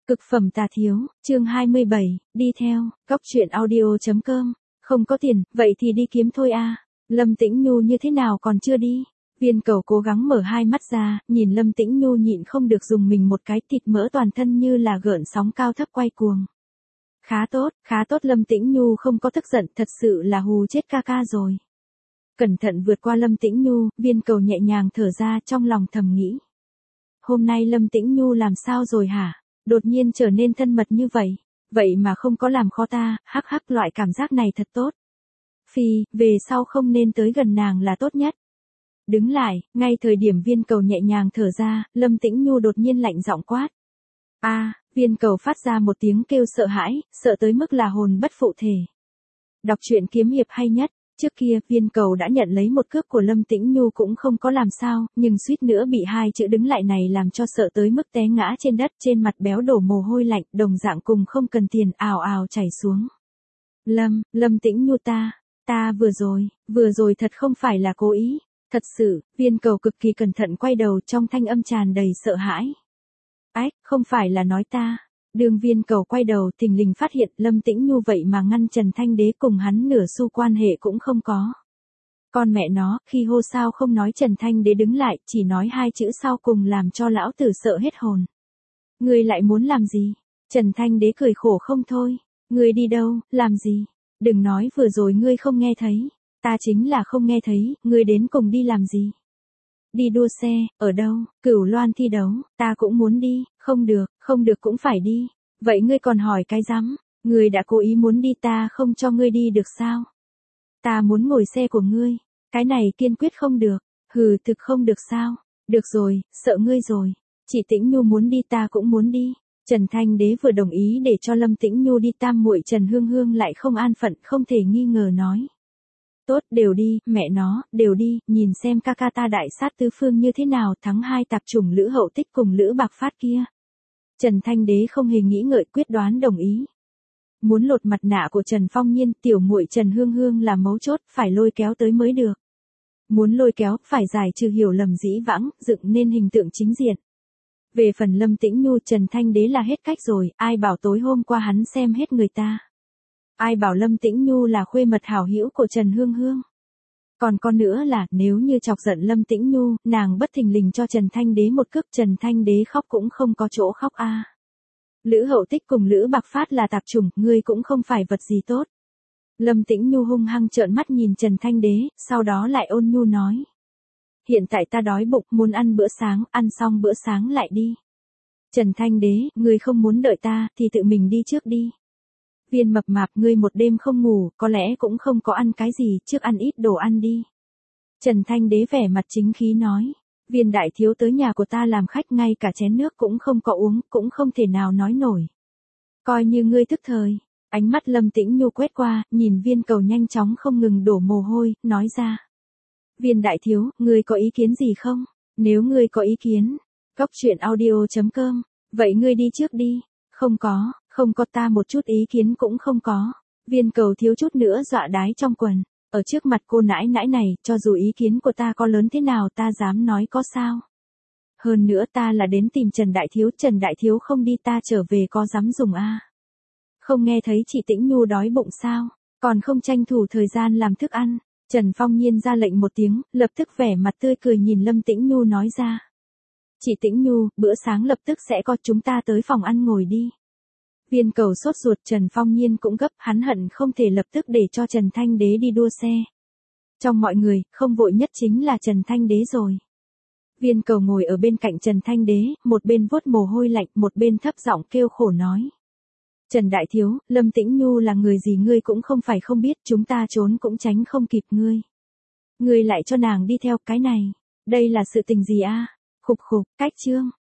Cực phẩm tà thiếu, chương 27, đi theo, góc truyện audio.com, không có tiền, vậy thì đi kiếm thôi a. Lâm Tĩnh Nhu như thế nào còn chưa đi? Viên Cầu cố gắng mở hai mắt ra, nhìn Lâm Tĩnh Nhu nhịn không được dùng mình một cái, thịt mỡ toàn thân như là gợn sóng cao thấp quay cuồng. Khá tốt Lâm Tĩnh Nhu không có tức giận, thật sự là hù chết ca ca rồi. Cẩn thận vượt qua Lâm Tĩnh Nhu, Viên Cầu nhẹ nhàng thở ra trong lòng thầm nghĩ. Hôm nay Lâm Tĩnh Nhu làm sao rồi hả? Đột nhiên trở nên thân mật như vậy, vậy mà không có làm khó ta, hắc hắc, loại cảm giác này thật tốt. Phi, về sau không nên tới gần nàng là tốt nhất. Đứng lại, ngay thời điểm Viên Cầu nhẹ nhàng thở ra, Lâm Tĩnh Nhu đột nhiên lạnh giọng quát. Viên Cầu phát ra một tiếng kêu sợ hãi, sợ tới mức là hồn bất phụ thể. Đọc truyện kiếm hiệp hay nhất. Trước kia, Viên Cầu đã nhận lấy một cước của Lâm Tĩnh Nhu cũng không có làm sao, nhưng suýt nữa bị hai chữ đứng lại này làm cho sợ tới mức té ngã trên đất, trên mặt béo đổ mồ hôi lạnh, đồng dạng cùng không cần tiền, ào ào chảy xuống. Lâm Tĩnh Nhu ta vừa rồi thật không phải là cố ý, thật sự. Viên Cầu cực kỳ cẩn thận quay đầu, trong thanh âm tràn đầy sợ hãi. Ách, không phải là nói ta. Đường Viên Cầu quay đầu, thình lình phát hiện Lâm Tĩnh Nhu vậy mà ngăn Trần Thanh Đế cùng hắn nửa xu quan hệ cũng không có. Con mẹ nó, khi hô sao không nói Trần Thanh Đế đứng lại, chỉ nói hai chữ sau cùng làm cho lão tử sợ hết hồn. Ngươi lại muốn làm gì? Trần Thanh Đế cười khổ không thôi. Ngươi đi đâu, làm gì? Đừng nói vừa rồi ngươi không nghe thấy. Ta chính là không nghe thấy, ngươi đến cùng đi làm gì? Đi đua xe, ở đâu? Cửu Loan thi đấu, ta cũng muốn đi, không được cũng phải đi. Vậy ngươi còn hỏi cái rắm? Ngươi đã cố ý muốn đi, ta không cho ngươi đi được sao? Ta muốn ngồi xe của ngươi, cái này kiên quyết không được. Hừ, thực không được sao? Được rồi, sợ ngươi rồi. Chị Tĩnh Nhu muốn đi, ta cũng muốn đi. Trần Thanh Đế vừa đồng ý để cho Lâm Tĩnh Nhu đi, tam muội Trần Hương Hương lại không an phận, không thể nghi ngờ nói. Tốt, đều đi, mẹ nó, đều đi, nhìn xem ca ca ta đại sát tứ phương như thế nào, thắng hai tạp chủng Lữ Hậu Tích cùng Lữ Bạc Phát kia. Trần Thanh Đế không hề nghĩ ngợi, quyết đoán đồng ý. Muốn lột mặt nạ của Trần Phong Nhiên, tiểu muội Trần Hương Hương là mấu chốt, phải lôi kéo tới mới được. Muốn lôi kéo, phải giải trừ hiểu lầm dĩ vãng, dựng nên hình tượng chính diện. Về phần Lâm Tĩnh Nhu, Trần Thanh Đế là hết cách rồi, ai bảo tối hôm qua hắn xem hết người ta. Ai bảo Lâm Tĩnh Nhu là khuê mật hảo hữu của Trần Hương Hương. Còn con nữa là, nếu như chọc giận Lâm Tĩnh Nhu, nàng bất thình lình cho Trần Thanh Đế một cước, Trần Thanh Đế khóc cũng không có chỗ khóc a. Lữ Hậu Tích cùng Lữ Bạc Phát là tạp chủng, ngươi cũng không phải vật gì tốt. Lâm Tĩnh Nhu hung hăng trợn mắt nhìn Trần Thanh Đế, sau đó lại ôn nhu nói. Hiện tại ta đói bụng, muốn ăn bữa sáng, ăn xong bữa sáng lại đi. Trần Thanh Đế, ngươi không muốn đợi ta, thì tự mình đi trước đi. Viên Mập Mạp, ngươi một đêm không ngủ, có lẽ cũng không có ăn cái gì, trước ăn ít đồ ăn đi. Trần Thanh Đế vẻ mặt chính khí nói. Viên đại thiếu tới nhà của ta làm khách, ngay cả chén nước cũng không có uống, cũng không thể nào nói nổi. Coi như ngươi tức thời. Ánh mắt Lâm Tĩnh Nhu quét qua, nhìn Viên Cầu nhanh chóng không ngừng đổ mồ hôi, nói ra. Viên đại thiếu, ngươi có ý kiến gì không? Nếu ngươi có ý kiến, góc truyện audio.com, vậy ngươi đi trước đi. Không có, ta một chút ý kiến cũng không có. Viên Cầu thiếu chút nữa dọa đái trong quần. Ở trước mặt cô nãi nãi này, cho dù ý kiến của ta có lớn thế nào ta dám nói có sao. Hơn nữa ta là đến tìm Trần Đại Thiếu không đi ta trở về có dám dùng a? Không nghe thấy chị Tĩnh Nhu đói bụng sao? Còn không tranh thủ thời gian làm thức ăn. Trần Phong Nhiên ra lệnh một tiếng, lập tức vẻ mặt tươi cười nhìn Lâm Tĩnh Nhu nói ra. Chị Tĩnh Nhu, bữa sáng lập tức sẽ có, chúng ta tới phòng ăn ngồi đi. Viên Cầu sốt ruột, Trần Phong Nhiên cũng gấp, hắn hận không thể lập tức để cho Trần Thanh Đế đi đua xe. Trong mọi người, không vội nhất chính là Trần Thanh Đế rồi. Viên Cầu ngồi ở bên cạnh Trần Thanh Đế, một bên vuốt mồ hôi lạnh, một bên thấp giọng kêu khổ nói. Trần Đại Thiếu, Lâm Tĩnh Nhu là người gì ngươi cũng không phải không biết, chúng ta trốn cũng tránh không kịp ngươi. Ngươi lại cho nàng đi theo cái này, đây là sự tình gì a? Khục, cách chương.